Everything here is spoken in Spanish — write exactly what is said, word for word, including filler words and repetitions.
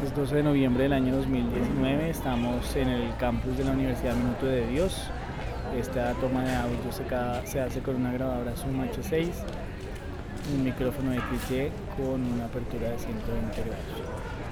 Es doce de noviembre del año dos mil diecinueve, estamos en el campus de la Universidad Minuto de Dios. Esta toma de audio se, ca- se hace con una grabadora Zoom H seis, un micrófono de X Y con una apertura de ciento veinte grados.